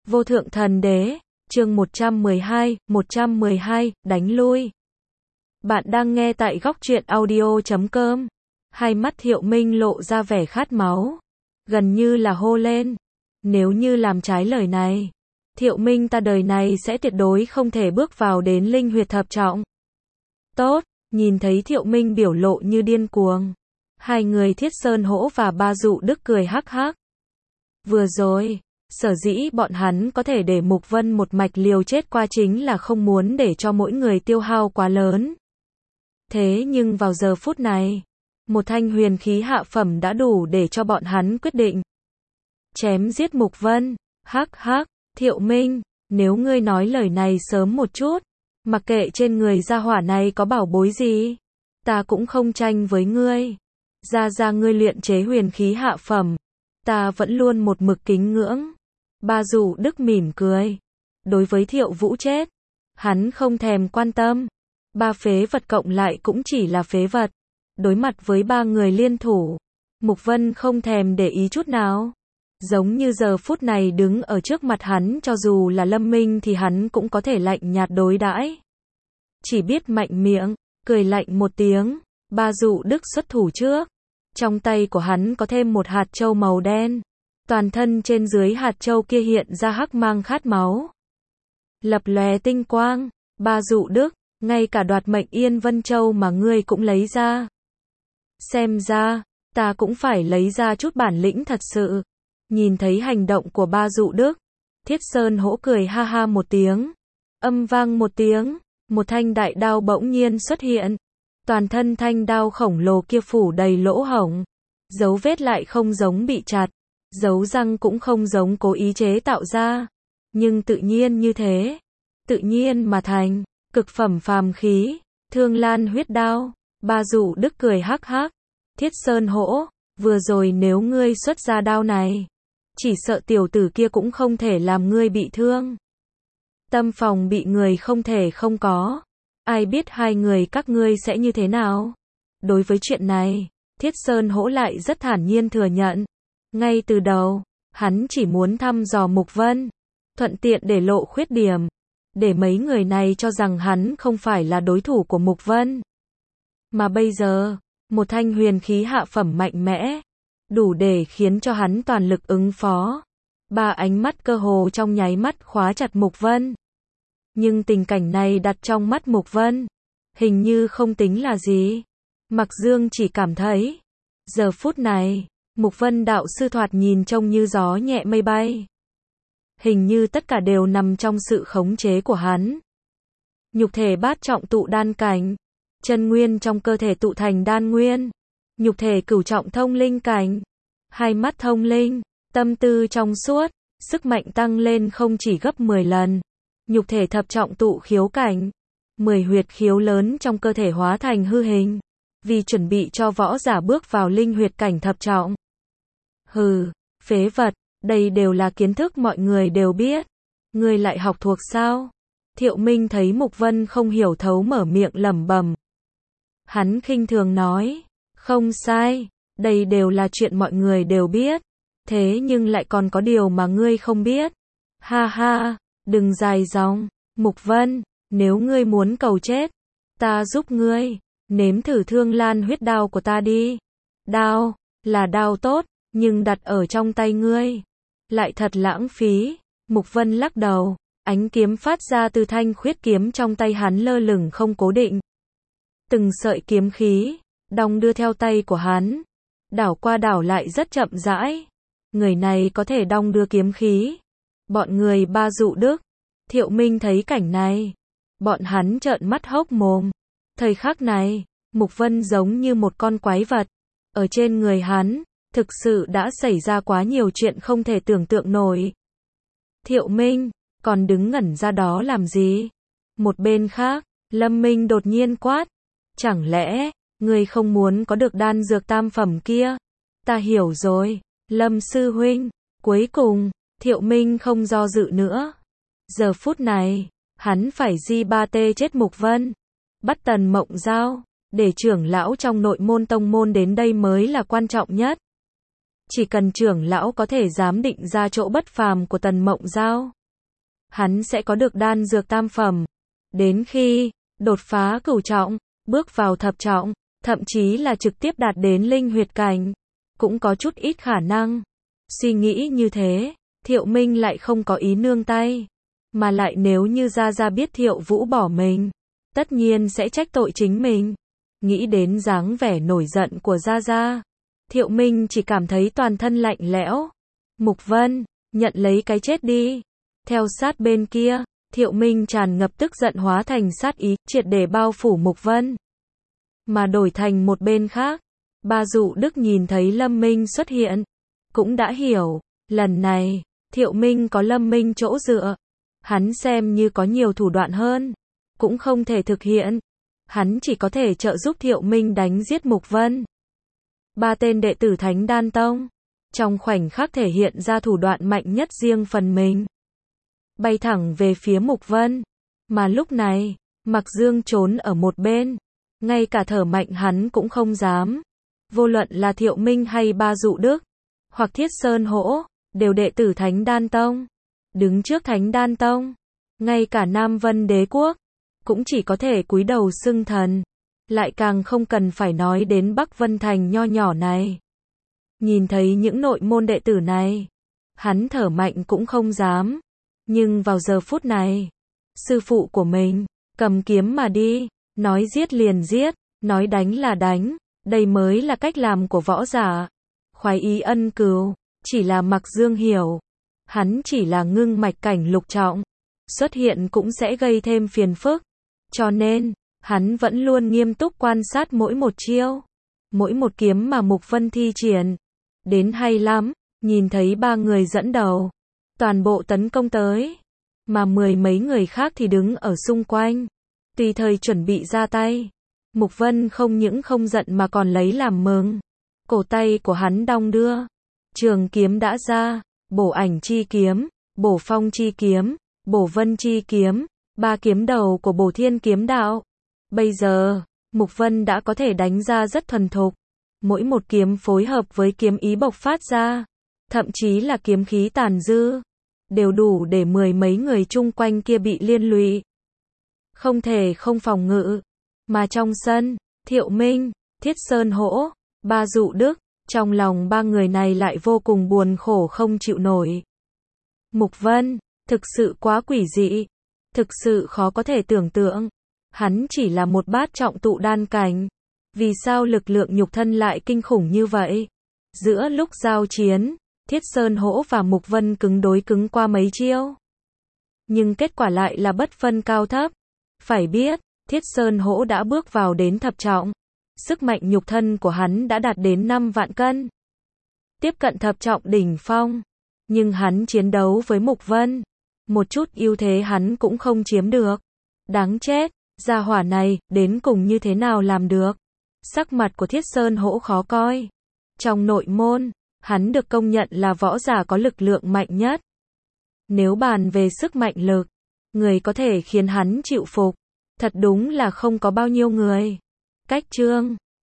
Vô thượng thần đế, chương 112, đánh lui. Bạn đang nghe tại góc truyện audio.com. Hai mắt Thiệu Minh lộ ra vẻ khát máu, gần như là hô lên. Nếu như làm trái lời này, Thiệu Minh ta đời này sẽ tuyệt đối không thể bước vào đến linh huyệt thập trọng. Tốt, nhìn thấy Thiệu Minh biểu lộ như điên cuồng, hai người Thiết Sơn Hỗ và Ba Dụ Đức cười hắc hắc. Vừa rồi, sở dĩ bọn hắn có thể để Mục Vân một mạch liều chết qua chính là không muốn để cho mỗi người tiêu hao quá lớn. Thế nhưng vào giờ phút này, một thanh huyền khí hạ phẩm đã đủ để cho bọn hắn quyết định chém giết Mục Vân. Hắc hắc, Thiệu Minh, nếu ngươi nói lời này sớm một chút, mặc kệ trên người gia hỏa này có bảo bối gì, ta cũng không tranh với ngươi. Ra ngươi luyện chế huyền khí hạ phẩm, ta vẫn luôn một mực kính ngưỡng. Ba Dụ Đức mỉm cười. Đối với Thiệu Vũ chết, hắn không thèm quan tâm. Ba phế vật cộng lại cũng chỉ là phế vật. Đối mặt với ba người liên thủ, Mục Vân không thèm để ý chút nào. Giống như giờ phút này đứng ở trước mặt hắn, cho dù là Lâm Minh thì hắn cũng có thể lạnh nhạt đối đãi. Chỉ biết mạnh miệng, cười lạnh một tiếng. Ba Dụ Đức xuất thủ trước. Trong tay của hắn có thêm một hạt châu màu đen. Toàn thân trên dưới hạt châu kia hiện ra hắc mang khát máu, lập lòe tinh quang. Ba Dụ Đức, ngay cả đoạt mệnh Yên Vân Châu mà ngươi cũng lấy ra. Xem ra, ta cũng phải lấy ra chút bản lĩnh thật sự. Nhìn thấy hành động của Ba Dụ Đức, Thiết Sơn Hỗ cười ha ha một tiếng. Âm vang một tiếng, một thanh đại đao bỗng nhiên xuất hiện. Toàn thân thanh đao khổng lồ kia phủ đầy lỗ hổng. Dấu vết lại không giống bị chặt, dấu răng cũng không giống cố ý chế tạo ra, nhưng tự nhiên như thế, tự nhiên mà thành, cực phẩm phàm khí, Thương Lan huyết đao. Ba Dụ Đức cười hắc hắc. Thiết Sơn Hỗ, vừa rồi nếu ngươi xuất ra đao này, chỉ sợ tiểu tử kia cũng không thể làm ngươi bị thương. Tâm phòng bị người không thể không có. Ai biết hai người các ngươi sẽ như thế nào? Đối với chuyện này, Thiết Sơn Hỗ lại rất thản nhiên thừa nhận. Ngay từ đầu, hắn chỉ muốn thăm dò Mục Vân, thuận tiện để lộ khuyết điểm, để mấy người này cho rằng hắn không phải là đối thủ của Mục Vân. Mà bây giờ, một thanh huyền khí hạ phẩm mạnh mẽ, đủ để khiến cho hắn toàn lực ứng phó. Ba ánh mắt cơ hồ trong nháy mắt khóa chặt Mục Vân. Nhưng tình cảnh này đặt trong mắt Mục Vân, hình như không tính là gì. Mặc Dương chỉ cảm thấy, giờ phút này, Mục Vân đạo sư thoạt nhìn trông như gió nhẹ mây bay. Hình như tất cả đều nằm trong sự khống chế của hắn. Nhục thể bát trọng tụ đan cảnh, chân nguyên trong cơ thể tụ thành đan nguyên, nhục thể cửu trọng thông linh cảnh, hai mắt thông linh, tâm tư trong suốt, sức mạnh tăng lên không chỉ gấp 10 lần. Nhục thể thập trọng tụ khiếu cảnh, 10 huyệt khiếu lớn trong cơ thể hóa thành hư hình, vì chuẩn bị cho võ giả bước vào linh huyệt cảnh thập trọng. Hừ, phế vật, đây đều là kiến thức mọi người đều biết. Ngươi lại học thuộc sao? Thiệu Minh thấy Mục Vân không hiểu thấu mở miệng lẩm bẩm. Hắn khinh thường nói, không sai, đây đều là chuyện mọi người đều biết. Thế nhưng lại còn có điều mà ngươi không biết. Ha ha, đừng dài dòng, Mục Vân, nếu ngươi muốn cầu chết, ta giúp ngươi, nếm thử Thương Lan huyết đao của ta đi. Đao, là đao tốt, nhưng đặt ở trong tay ngươi, lại thật lãng phí. Mục Vân lắc đầu, ánh kiếm phát ra từ thanh khuyết kiếm trong tay hắn lơ lửng không cố định. Từng sợi kiếm khí, đong đưa theo tay của hắn, đảo qua đảo lại rất chậm rãi. Người này có thể đong đưa kiếm khí. Bọn người Ba Dụ Đức, Thiệu Minh thấy cảnh này, bọn hắn trợn mắt hốc mồm. Thời khắc này, Mục Vân giống như một con quái vật. Ở trên người hắn, thực sự đã xảy ra quá nhiều chuyện không thể tưởng tượng nổi. Thiệu Minh, còn đứng ngẩn ra đó làm gì? Một bên khác, Lâm Minh đột nhiên quát. Chẳng lẽ, ngươi không muốn có được đan dược tam phẩm kia? Ta hiểu rồi, Lâm sư huynh. Cuối cùng, Thiệu Minh không do dự nữa. Giờ phút này, hắn phải G3T chết Mục Vân. Bắt Tần Mộng Giao, để trưởng lão trong nội môn tông môn đến đây mới là quan trọng nhất. Chỉ cần trưởng lão có thể giám định ra chỗ bất phàm của Tần Mộng Giao, hắn sẽ có được đan dược tam phẩm. Đến khi đột phá cửu trọng, bước vào thập trọng, thậm chí là trực tiếp đạt đến linh huyệt cảnh, cũng có chút ít khả năng. Suy nghĩ như thế, Thiệu Minh lại không có ý nương tay, mà lại nếu như Gia Gia biết Thiệu Vũ bỏ mình, tất nhiên sẽ trách tội chính mình. Nghĩ đến dáng vẻ nổi giận của Gia Gia, Thiệu Minh chỉ cảm thấy toàn thân lạnh lẽo. Mục Vân, nhận lấy cái chết đi. Theo sát bên kia, Thiệu Minh tràn ngập tức giận hóa thành sát ý, triệt để bao phủ Mục Vân. Mà đổi thành một bên khác, Ba Dụ Đức nhìn thấy Lâm Minh xuất hiện, cũng đã hiểu, lần này, Thiệu Minh có Lâm Minh chỗ dựa. Hắn xem như có nhiều thủ đoạn hơn, cũng không thể thực hiện. Hắn chỉ có thể trợ giúp Thiệu Minh đánh giết Mục Vân. Ba tên đệ tử Thánh Đan Tông, trong khoảnh khắc thể hiện ra thủ đoạn mạnh nhất riêng phần mình, bay thẳng về phía Mục Vân. Mà lúc này, Mặc Dương trốn ở một bên, ngay cả thở mạnh hắn cũng không dám. Vô luận là Thiệu Minh hay Ba Dụ Đức, hoặc Thiết Sơn Hỗ, đều đệ tử Thánh Đan Tông. Đứng trước Thánh Đan Tông, ngay cả Nam Vân Đế Quốc, cũng chỉ có thể cúi đầu xưng thần. Lại càng không cần phải nói đến Bắc Vân Thành nho nhỏ này. Nhìn thấy những nội môn đệ tử này, hắn thở mạnh cũng không dám. Nhưng vào giờ phút này, sư phụ của mình, cầm kiếm mà đi, nói giết liền giết, nói đánh là đánh, đây mới là cách làm của võ giả. Khoái ý ân cừu, chỉ là Mặc Dương hiểu, hắn chỉ là ngưng mạch cảnh lục trọng, xuất hiện cũng sẽ gây thêm phiền phức. Cho nên, hắn vẫn luôn nghiêm túc quan sát mỗi một chiêu, mỗi một kiếm mà Mục Vân thi triển. Đến hay lắm, nhìn thấy ba người dẫn đầu, toàn bộ tấn công tới, mà mười mấy người khác thì đứng ở xung quanh, tùy thời chuẩn bị ra tay. Mục Vân không những không giận mà còn lấy làm mừng. Cổ tay của hắn đong đưa, trường kiếm đã ra, bổ ảnh chi kiếm, bổ phong chi kiếm, bổ vân chi kiếm, ba kiếm đầu của bổ thiên kiếm đạo. Bây giờ, Mục Vân đã có thể đánh ra rất thuần thục. Mỗi một kiếm phối hợp với kiếm ý bộc phát ra, thậm chí là kiếm khí tàn dư, đều đủ để mười mấy người chung quanh kia bị liên lụy. Không thể không phòng ngự. Mà trong sân, Thiệu Minh, Thiết Sơn Hỗ, Ba Dụ Đức, trong lòng ba người này lại vô cùng buồn khổ không chịu nổi. Mục Vân, thực sự quá quỷ dị, thực sự khó có thể tưởng tượng. Hắn chỉ là một bát trọng tụ đan cảnh, vì sao lực lượng nhục thân lại kinh khủng như vậy? Giữa lúc giao chiến, Thiết Sơn Hỗ và Mục Vân cứng đối cứng qua mấy chiêu, nhưng kết quả lại là bất phân cao thấp. Phải biết, Thiết Sơn Hỗ đã bước vào đến thập trọng, sức mạnh nhục thân của hắn đã đạt đến 5 vạn cân, tiếp cận thập trọng đỉnh phong. Nhưng hắn chiến đấu với Mục Vân, một chút ưu thế hắn cũng không chiếm được. Đáng chết, gia hỏa này, đến cùng như thế nào làm được? Sắc mặt của Thiết Sơn Hỗ khó coi. Trong nội môn, hắn được công nhận là võ giả có lực lượng mạnh nhất. Nếu bàn về sức mạnh lực, người có thể khiến hắn chịu phục, thật đúng là không có bao nhiêu người. Cách chương